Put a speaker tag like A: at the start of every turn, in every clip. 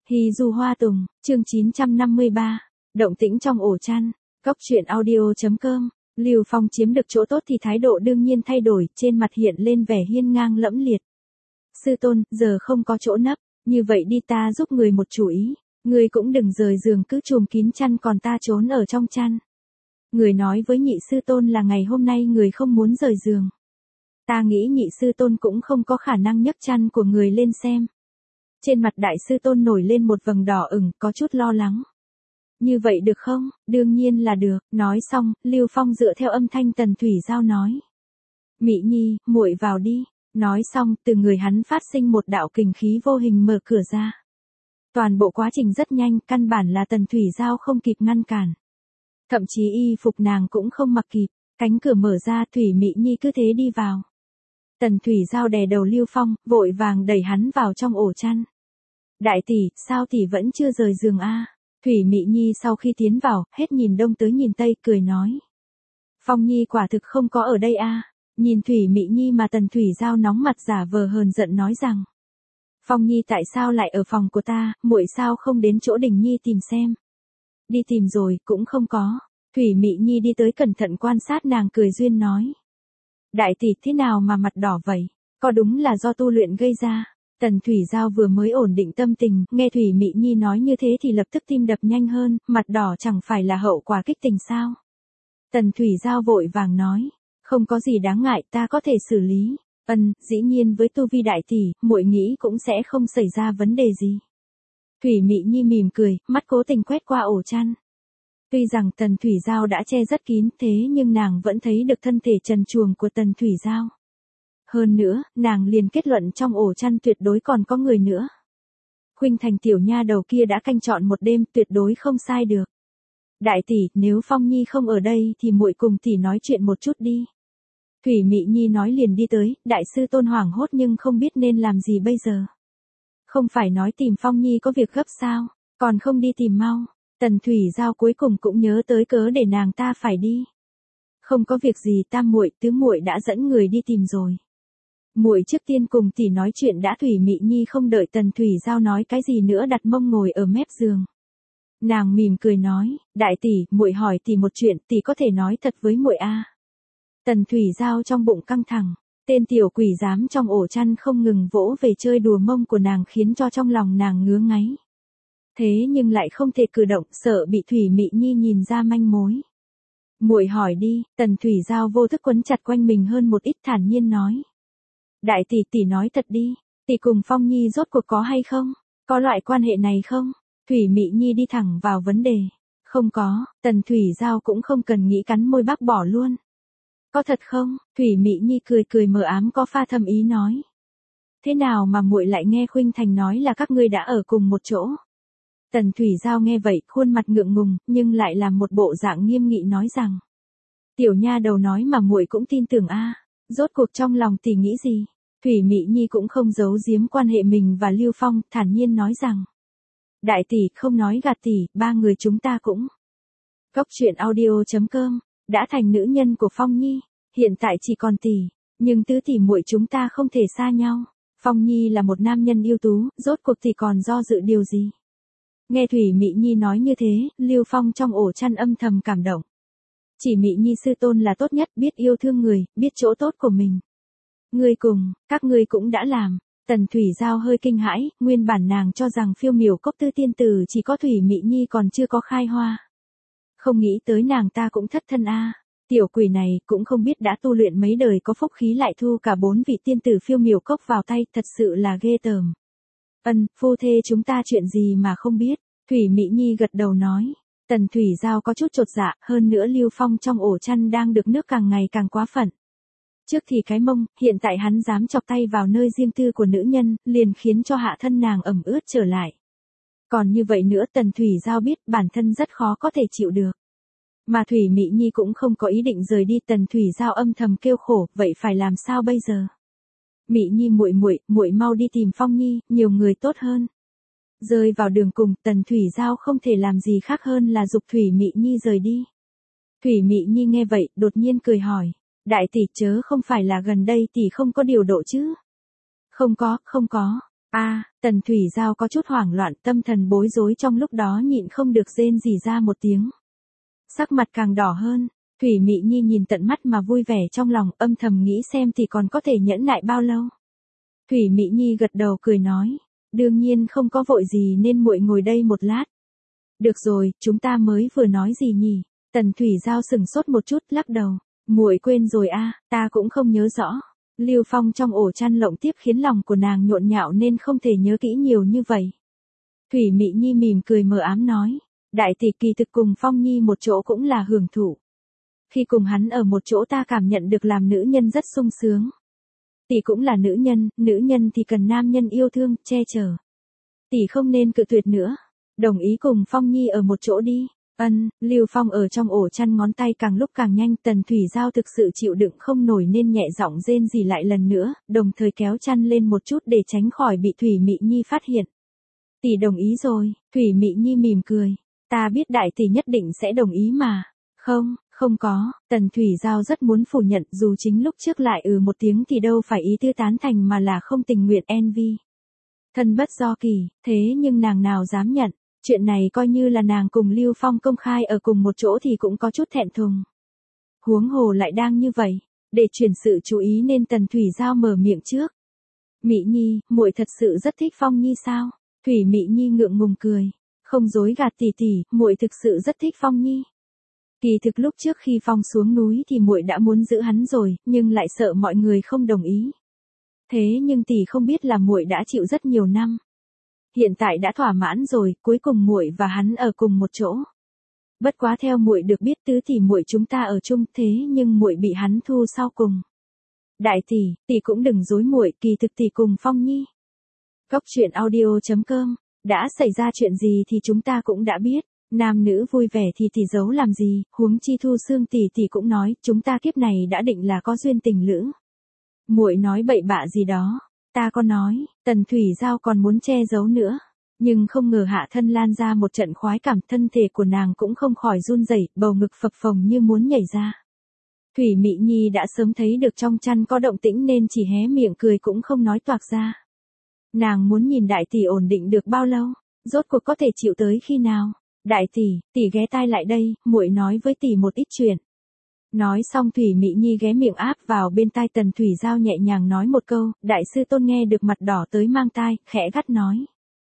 A: Hy du hoa tùng, chương 953, động tĩnh trong ổ chăn, Cóc truyện audio.com, Lưu Phong chiếm được chỗ tốt thì thái độ đương nhiên thay đổi, trên mặt hiện lên vẻ hiên ngang lẫm liệt. Sư tôn, giờ không có chỗ nấp, như vậy đi ta giúp người một chủ ý, người cũng đừng rời giường cứ trùm kín chăn còn ta trốn ở trong chăn. Người nói với nhị sư tôn là ngày hôm nay người không muốn rời giường. Ta nghĩ nhị sư tôn cũng không có khả năng nhấc chăn của người lên xem. Trên mặt đại sư tôn nổi lên một vầng đỏ ửng, có chút lo lắng. Như vậy được không? Đương nhiên là được. Nói xong, Lưu Phong dựa theo âm thanh Tần Thủy Giao nói. Mị Nhi, muội vào đi. Nói xong, từ người hắn phát sinh một đạo kình khí vô hình mở cửa ra. Toàn bộ quá trình rất nhanh, căn bản là Tần Thủy Giao không kịp ngăn cản. Thậm chí y phục nàng cũng không mặc kịp, cánh cửa mở ra, Thủy Mị Nhi cứ thế đi vào. Tần Thủy Giao đè đầu Lưu Phong, vội vàng đẩy hắn vào trong ổ chăn. Đại tỷ, sao tỷ vẫn chưa rời giường a? Thủy Mị Nhi sau khi tiến vào, hết nhìn đông tới nhìn tây, cười nói. Phong Nhi quả thực không có ở đây a. Nhìn Thủy Mị Nhi mà Tần Thủy Giao nóng mặt giả vờ hờn giận nói rằng. Phong Nhi tại sao lại ở phòng của ta, muội sao không đến chỗ Đình Nhi tìm xem. Đi tìm rồi, cũng không có. Thủy Mị Nhi đi tới cẩn thận quan sát nàng, cười duyên nói. Đại tỷ, thế nào mà mặt đỏ vậy? Có đúng là do tu luyện gây ra? Tần Thủy Giao vừa mới ổn định tâm tình, nghe Thủy Mị Nhi nói như thế thì lập tức tim đập nhanh hơn, mặt đỏ chẳng phải là hậu quả kích tình sao? Tần Thủy Giao vội vàng nói, không có gì đáng ngại, ta có thể xử lý. Dĩ nhiên với tu vi đại tỷ, muội nghĩ cũng sẽ không xảy ra vấn đề gì. Thủy Mị Nhi mỉm cười, mắt cố tình quét qua ổ chăn. Tuy rằng Tần Thủy Giao đã che rất kín, thế nhưng nàng vẫn thấy được thân thể trần truồng của Tần Thủy Giao. Hơn nữa, nàng liền kết luận trong ổ chăn tuyệt đối còn có người nữa. Khuynh Thành tiểu nha đầu kia đã canh chọn một đêm, tuyệt đối không sai được. Đại tỷ, nếu Phong Nhi không ở đây thì muội cùng tỷ nói chuyện một chút đi. Thủy Mị Nhi nói liền đi tới, đại sư tôn hoảng hốt nhưng không biết nên làm gì bây giờ. Không phải nói tìm Phong Nhi có việc gấp sao, còn không đi tìm mau. Tần Thủy Giao cuối cùng cũng nhớ tới cớ để nàng ta phải đi. Không có việc gì, tam muội, tứ muội đã dẫn người đi tìm rồi. Muội trước tiên cùng tỷ nói chuyện đã. Thủy Mị Nhi không đợi Tần Thủy Giao nói cái gì nữa đặt mông ngồi ở mép giường. Nàng mỉm cười nói, đại tỷ, muội hỏi tỷ một chuyện, tỷ có thể nói thật với muội a? Tần Thủy Giao trong bụng căng thẳng, tên tiểu quỷ dám trong ổ chăn không ngừng vỗ về chơi đùa mông của nàng khiến cho trong lòng nàng ngứa ngáy. Thế nhưng lại không thể cử động, sợ bị Thủy Mị Nhi nhìn ra manh mối. Muội hỏi đi. Tần Thủy Giao vô thức quấn chặt quanh mình hơn một ít, thản nhiên nói. Đại tỷ, tỷ nói thật đi, tỷ cùng Phong Nhi rốt cuộc có hay không? Có loại quan hệ này không? Thủy Mị Nhi đi thẳng vào vấn đề. Không có. Tần Thủy Giao cũng không cần nghĩ, cắn môi bác bỏ luôn. Có thật không? Thủy Mị Nhi cười cười mờ ám có pha thâm ý nói. Thế nào mà muội lại nghe Khuynh Thành nói là các ngươi đã ở cùng một chỗ? Tần Thủy Giao nghe vậy, khuôn mặt ngượng ngùng, nhưng lại làm một bộ dạng nghiêm nghị nói rằng. Tiểu nha đầu nói mà muội cũng tin tưởng a. Rốt cuộc trong lòng tỷ nghĩ gì? Thủy Mị Nhi cũng không giấu giếm quan hệ mình và Lưu Phong, thản nhiên nói rằng. Đại tỷ, không nói gạt tỷ, ba người chúng ta cũng. Cóc truyện audio.com, đã thành nữ nhân của Phong Nhi, hiện tại chỉ còn tỷ, nhưng tứ tỷ muội chúng ta không thể xa nhau. Phong Nhi là một nam nhân ưu tú, rốt cuộc tỷ còn do dự điều gì? Nghe Thủy Mị Nhi nói như thế, Lưu Phong trong ổ chăn âm thầm cảm động. Chỉ Mị Nhi sư tôn là tốt nhất, biết yêu thương người, biết chỗ tốt của mình. Ngươi cùng, các ngươi cũng đã làm. Tần Thủy Giao hơi kinh hãi, nguyên bản nàng cho rằng Phiêu Miểu Cốc Tư tiên tử chỉ có Thủy Mị Nhi còn chưa có khai hoa. Không nghĩ tới nàng ta cũng thất thân a. Tiểu quỷ này cũng không biết đã tu luyện mấy đời có phúc khí lại thu cả 4 vị tiên tử Phiêu Miểu Cốc vào tay, thật sự là ghê tởm. Phu thê chúng ta chuyện gì mà không biết? Thủy Mị Nhi gật đầu nói. Tần Thủy Giao có chút chột dạ, hơn nữa Lưu Phong trong ổ chăn đang được nước càng ngày càng quá phận. Trước thì cái mông, hiện tại hắn dám chọc tay vào nơi riêng tư của nữ nhân, liền khiến cho hạ thân nàng ẩm ướt trở lại. Còn như vậy nữa, Tần Thủy Giao biết bản thân rất khó có thể chịu được. Mà Thủy Mị Nhi cũng không có ý định rời đi. Tần Thủy Giao âm thầm kêu khổ, vậy phải làm sao bây giờ? Mị Nhi muội mau đi tìm Phong Nhi, nhiều người tốt hơn. Rơi vào đường cùng, Tần Thủy Giao không thể làm gì khác hơn là giục Thủy Mị Nhi rời đi. Thủy Mị Nhi nghe vậy, đột nhiên cười hỏi. Đại tỷ, chớ không phải là gần đây tỷ không có điều độ chứ? Không có. Tần Thủy Giao có chút hoảng loạn, tâm thần bối rối, trong lúc đó nhịn không được rên rỉ ra một tiếng. Sắc mặt càng đỏ hơn, Thủy Mị Nhi nhìn tận mắt mà vui vẻ trong lòng, âm thầm nghĩ xem thì còn có thể nhẫn nại bao lâu. Thủy Mị Nhi gật đầu cười nói, đương nhiên không có vội gì nên muội ngồi đây một lát. Được rồi, chúng ta mới vừa nói gì nhỉ? Tần Thủy Giao sững sốt một chút, lắc đầu, muội quên rồi ta cũng không nhớ rõ. Lưu Phong trong ổ chăn lộng tiếp khiến lòng của nàng nhộn nhạo nên không thể nhớ kỹ nhiều như vậy. Thủy Mị Nhi mỉm cười mờ ám nói, đại tỷ kỳ thực cùng Phong Nhi một chỗ cũng là hưởng thụ. Khi cùng hắn ở một chỗ ta cảm nhận được làm nữ nhân rất sung sướng. Tỷ cũng là nữ nhân thì cần nam nhân yêu thương, che chở. Tỷ không nên cự tuyệt nữa, đồng ý cùng Phong Nhi ở một chỗ đi. Lưu Phong ở trong ổ chăn ngón tay càng lúc càng nhanh, Tần Thủy Giao thực sự chịu đựng không nổi nên nhẹ giọng rên rỉ lại lần nữa, đồng thời kéo chăn lên một chút để tránh khỏi bị Thủy Mị Nhi phát hiện. Tỷ đồng ý rồi, Thủy Mị Nhi mỉm cười, ta biết đại tỷ nhất định sẽ đồng ý mà. Không có, Tần Thủy Giao rất muốn phủ nhận, dù chính lúc trước lại một tiếng thì đâu phải ý tứ tán thành mà là không tình nguyện envy. Thân bất do kỳ, thế nhưng nàng nào dám nhận. Chuyện này coi như là nàng cùng Lưu Phong công khai ở cùng một chỗ thì cũng có chút thẹn thùng. Huống hồ lại đang như vậy, để chuyển sự chú ý nên Tần Thủy Giao mở miệng trước. Mị Nhi, muội thật sự rất thích Phong Nhi sao? Thủy Mị Nhi ngượng ngùng cười, không dối gạt tỷ tỷ, muội thực sự rất thích Phong Nhi. Kỳ thực lúc trước khi Phong xuống núi thì muội đã muốn giữ hắn rồi, nhưng lại sợ mọi người không đồng ý. Thế nhưng tỷ không biết là muội đã chịu rất nhiều năm. Hiện tại đã thỏa mãn rồi, cuối cùng muội và hắn ở cùng một chỗ. Bất quá theo muội được biết tứ tỷ muội chúng ta ở chung, thế nhưng muội bị hắn thu sau cùng. Đại tỷ cũng đừng dối muội, kỳ thực tỷ cùng Phong Nhi. Góc truyện audio.com, đã xảy ra chuyện gì thì chúng ta cũng đã biết, nam nữ vui vẻ thì tỷ giấu làm gì, huống chi Thu Xương tỷ cũng nói, chúng ta kiếp này đã định là có duyên tình lữ. Muội nói bậy bạ gì đó. Ta có nói, Tần Thủy Giao còn muốn che giấu nữa, nhưng không ngờ hạ thân lan ra một trận khoái cảm, thân thể của nàng cũng không khỏi run rẩy, bầu ngực phập phồng như muốn nhảy ra. Thủy Mị Nhi đã sớm thấy được trong chăn có động tĩnh nên chỉ hé miệng cười cũng không nói toạc ra. Nàng muốn nhìn đại tỷ ổn định được bao lâu, rốt cuộc có thể chịu tới khi nào. Đại tỷ ghé tai lại đây, muội nói với tỷ một ít chuyện. Nói xong Thủy Mị Nhi ghé miệng áp vào bên tai Tần Thủy Giao nhẹ nhàng nói một câu, đại sư tôn nghe được mặt đỏ tới mang tai, khẽ gắt nói.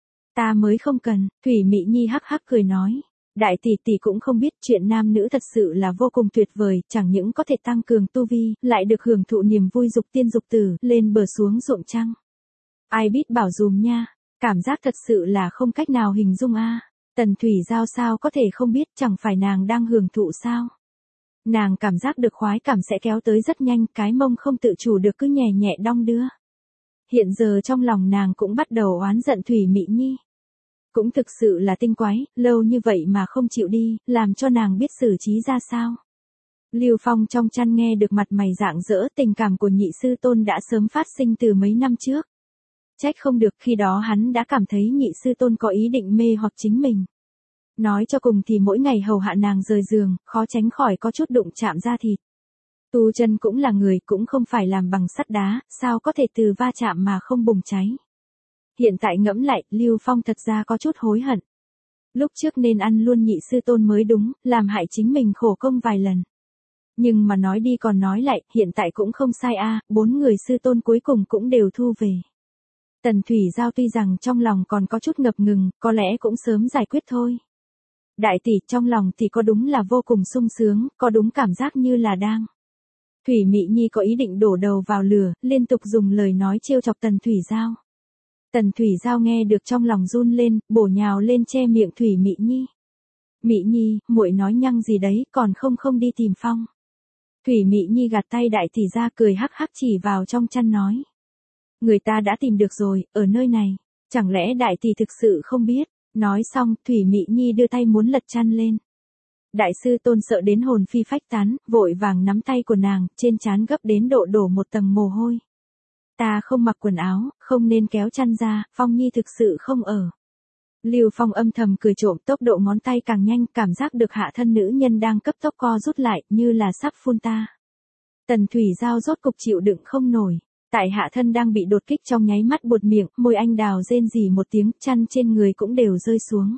A: Ta mới không cần, Thủy Mị Nhi hắc hắc cười nói. Đại tỷ cũng không biết chuyện nam nữ thật sự là vô cùng tuyệt vời, chẳng những có thể tăng cường tu vi, lại được hưởng thụ niềm vui dục tiên dục tử, lên bờ xuống ruộng trăng. Ai biết bảo dùm nha, cảm giác thật sự là không cách nào hình dung Tần Thủy Giao sao có thể không biết, chẳng phải nàng đang hưởng thụ sao? Nàng cảm giác được khoái cảm sẽ kéo tới rất nhanh, cái mông không tự chủ được cứ nhẹ nhẹ đong đưa. Hiện giờ trong lòng nàng cũng bắt đầu oán giận Thủy Mị Nhi. Cũng thực sự là tinh quái, lâu như vậy mà không chịu đi, làm cho nàng biết xử trí ra sao. Lưu Phong trong chăn nghe được mặt mày rạng rỡ, tình cảm của nhị sư tôn đã sớm phát sinh từ mấy năm trước. Trách không được, khi đó hắn đã cảm thấy nhị sư tôn có ý định mê hoặc chính mình. Nói cho cùng thì mỗi ngày hầu hạ nàng rời giường, khó tránh khỏi có chút đụng chạm da thịt. Tu chân cũng là người, cũng không phải làm bằng sắt đá, sao có thể từ va chạm mà không bùng cháy. Hiện tại ngẫm lại, Lưu Phong thật ra có chút hối hận. Lúc trước nên ăn luôn nhị sư tôn mới đúng, làm hại chính mình khổ công vài lần. Nhưng mà nói đi còn nói lại, hiện tại cũng không sai 4 người sư tôn cuối cùng cũng đều thu về. Tần Thủy Giao tuy rằng trong lòng còn có chút ngập ngừng, có lẽ cũng sớm giải quyết thôi. Đại tỷ, trong lòng thì có đúng là vô cùng sung sướng, có đúng cảm giác như là đang. Thủy Mị Nhi có ý định đổ đầu vào lửa, liên tục dùng lời nói trêu chọc Tần Thủy Giao. Tần Thủy Giao nghe được trong lòng run lên, bổ nhào lên che miệng Thủy Mị Nhi. Mị Nhi, muội nói nhăng gì đấy, còn không đi tìm Phong. Thủy Mị Nhi gạt tay đại tỷ ra cười hắc hắc chỉ vào trong chăn nói. Người ta đã tìm được rồi, ở nơi này, chẳng lẽ đại tỷ thực sự không biết. Nói xong, Thủy Mị Nhi đưa tay muốn lật chăn lên. Đại sư tôn sợ đến hồn phi phách tán, vội vàng nắm tay của nàng, trên trán gấp đến độ đổ một tầng mồ hôi. Ta không mặc quần áo, không nên kéo chăn ra, Phong Nhi thực sự không ở. Lưu Phong âm thầm cười trộm, tốc độ ngón tay càng nhanh, cảm giác được hạ thân nữ nhân đang cấp tốc co rút lại, như là sắp phun ta. Tần Thủy Giao rốt cục chịu đựng không nổi, Tại hạ thân đang bị đột kích trong nháy mắt buột miệng, môi anh đào rên rỉ một tiếng, chăn trên người cũng đều rơi xuống.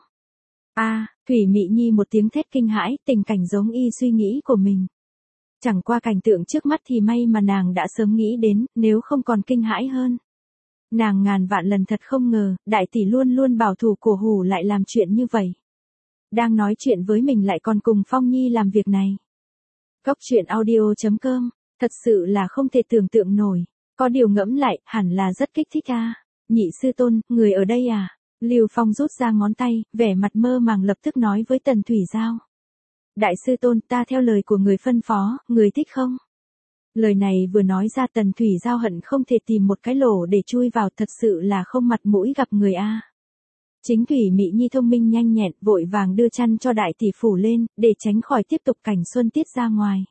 A: Thủy Mị Nhi một tiếng thét kinh hãi, tình cảnh giống y suy nghĩ của mình. Chẳng qua cảnh tượng trước mắt thì may mà nàng đã sớm nghĩ đến, nếu không còn kinh hãi hơn. Nàng ngàn vạn lần thật không ngờ, đại tỷ luôn luôn bảo thủ cổ hủ lại làm chuyện như vậy. Đang nói chuyện với mình lại còn cùng Phong Nhi làm việc này. Cốc truyện audio.com, thật sự là không thể tưởng tượng nổi. Có điều ngẫm lại, hẳn là rất kích thích a. Nhị sư tôn, người ở đây à? Lưu Phong rút ra ngón tay, vẻ mặt mơ màng lập tức nói với Tần Thủy Giao. Đại sư tôn, ta theo lời của người phân phó, người thích không? Lời này vừa nói ra Tần Thủy Giao hận không thể tìm một cái lỗ để chui vào, thật sự là không mặt mũi gặp người a. Chính Thủy Mị Nhi thông minh nhanh nhẹn, vội vàng đưa chăn cho đại tỷ phủ lên, để tránh khỏi tiếp tục cảnh xuân tiết ra ngoài.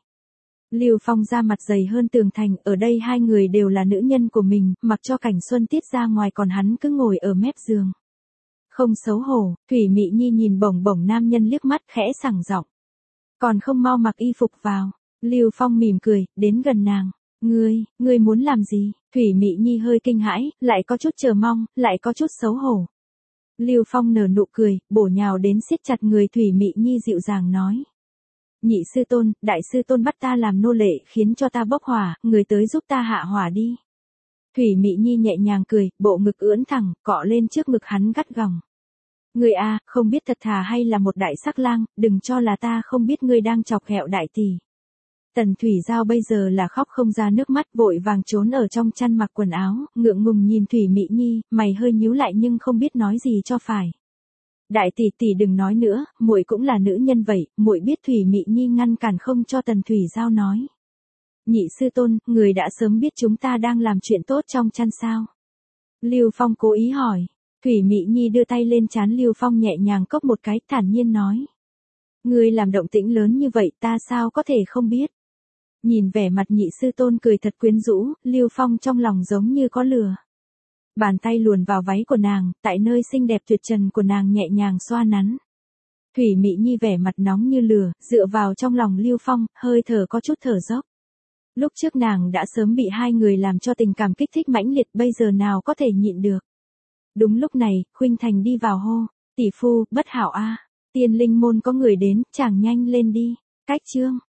A: Lưu Phong ra mặt dày hơn tường thành, ở đây hai người đều là nữ nhân của mình, mặc cho cảnh xuân tiết ra ngoài còn hắn cứ ngồi ở mép giường. Không xấu hổ, Thủy Mị Nhi nhìn bổng bổng nam nhân liếc mắt khẽ sảng giọng. Còn không mau mặc y phục vào. Lưu Phong mỉm cười, đến gần nàng. Ngươi muốn làm gì? Thủy Mị Nhi hơi kinh hãi, lại có chút chờ mong, lại có chút xấu hổ. Lưu Phong nở nụ cười, bổ nhào đến siết chặt người Thủy Mị Nhi dịu dàng nói. Nhị sư tôn, đại sư tôn bắt ta làm nô lệ khiến cho ta bốc hỏa, người tới giúp ta hạ hỏa đi. Thủy Mị Nhi nhẹ nhàng cười, bộ ngực ưỡn thẳng, cọ lên trước ngực hắn gắt gỏng. Ngươi a, không biết thật thà hay là một đại sắc lang, đừng cho là ta không biết ngươi đang chọc ghẹo đại tỷ. Tần Thủy Giao bây giờ là khóc không ra nước mắt, vội vàng trốn ở trong chăn mặc quần áo, ngượng ngùng nhìn Thủy Mị Nhi, mày hơi nhíu lại nhưng không biết nói gì cho phải. Đại tỷ tỷ đừng nói nữa, muội cũng là nữ nhân vậy, muội biết Thủy Mị Nhi ngăn cản không cho Tần Thủy Giao nói. Nhị sư tôn, người đã sớm biết chúng ta đang làm chuyện tốt trong chăn sao? Lưu Phong cố ý hỏi. Thủy Mị Nhi đưa tay lên trán Lưu Phong nhẹ nhàng cốc một cái, thản nhiên nói. Ngươi làm động tĩnh lớn như vậy ta sao có thể không biết? Nhìn vẻ mặt nhị sư tôn cười thật quyến rũ, Lưu Phong trong lòng giống như có lửa. Bàn tay luồn vào váy của nàng, tại nơi xinh đẹp tuyệt trần của nàng nhẹ nhàng xoa nắn. Thủy Mị Nhi vẻ mặt nóng như lửa, dựa vào trong lòng Lưu Phong, hơi thở có chút thở dốc. Lúc trước nàng đã sớm bị hai người làm cho tình cảm kích thích mãnh liệt, bây giờ nào có thể nhịn được. Đúng lúc này, Khuynh Thành đi vào hô, tỷ phu, bất hảo a, Tiên Linh môn có người đến, chàng nhanh lên đi. Cách chương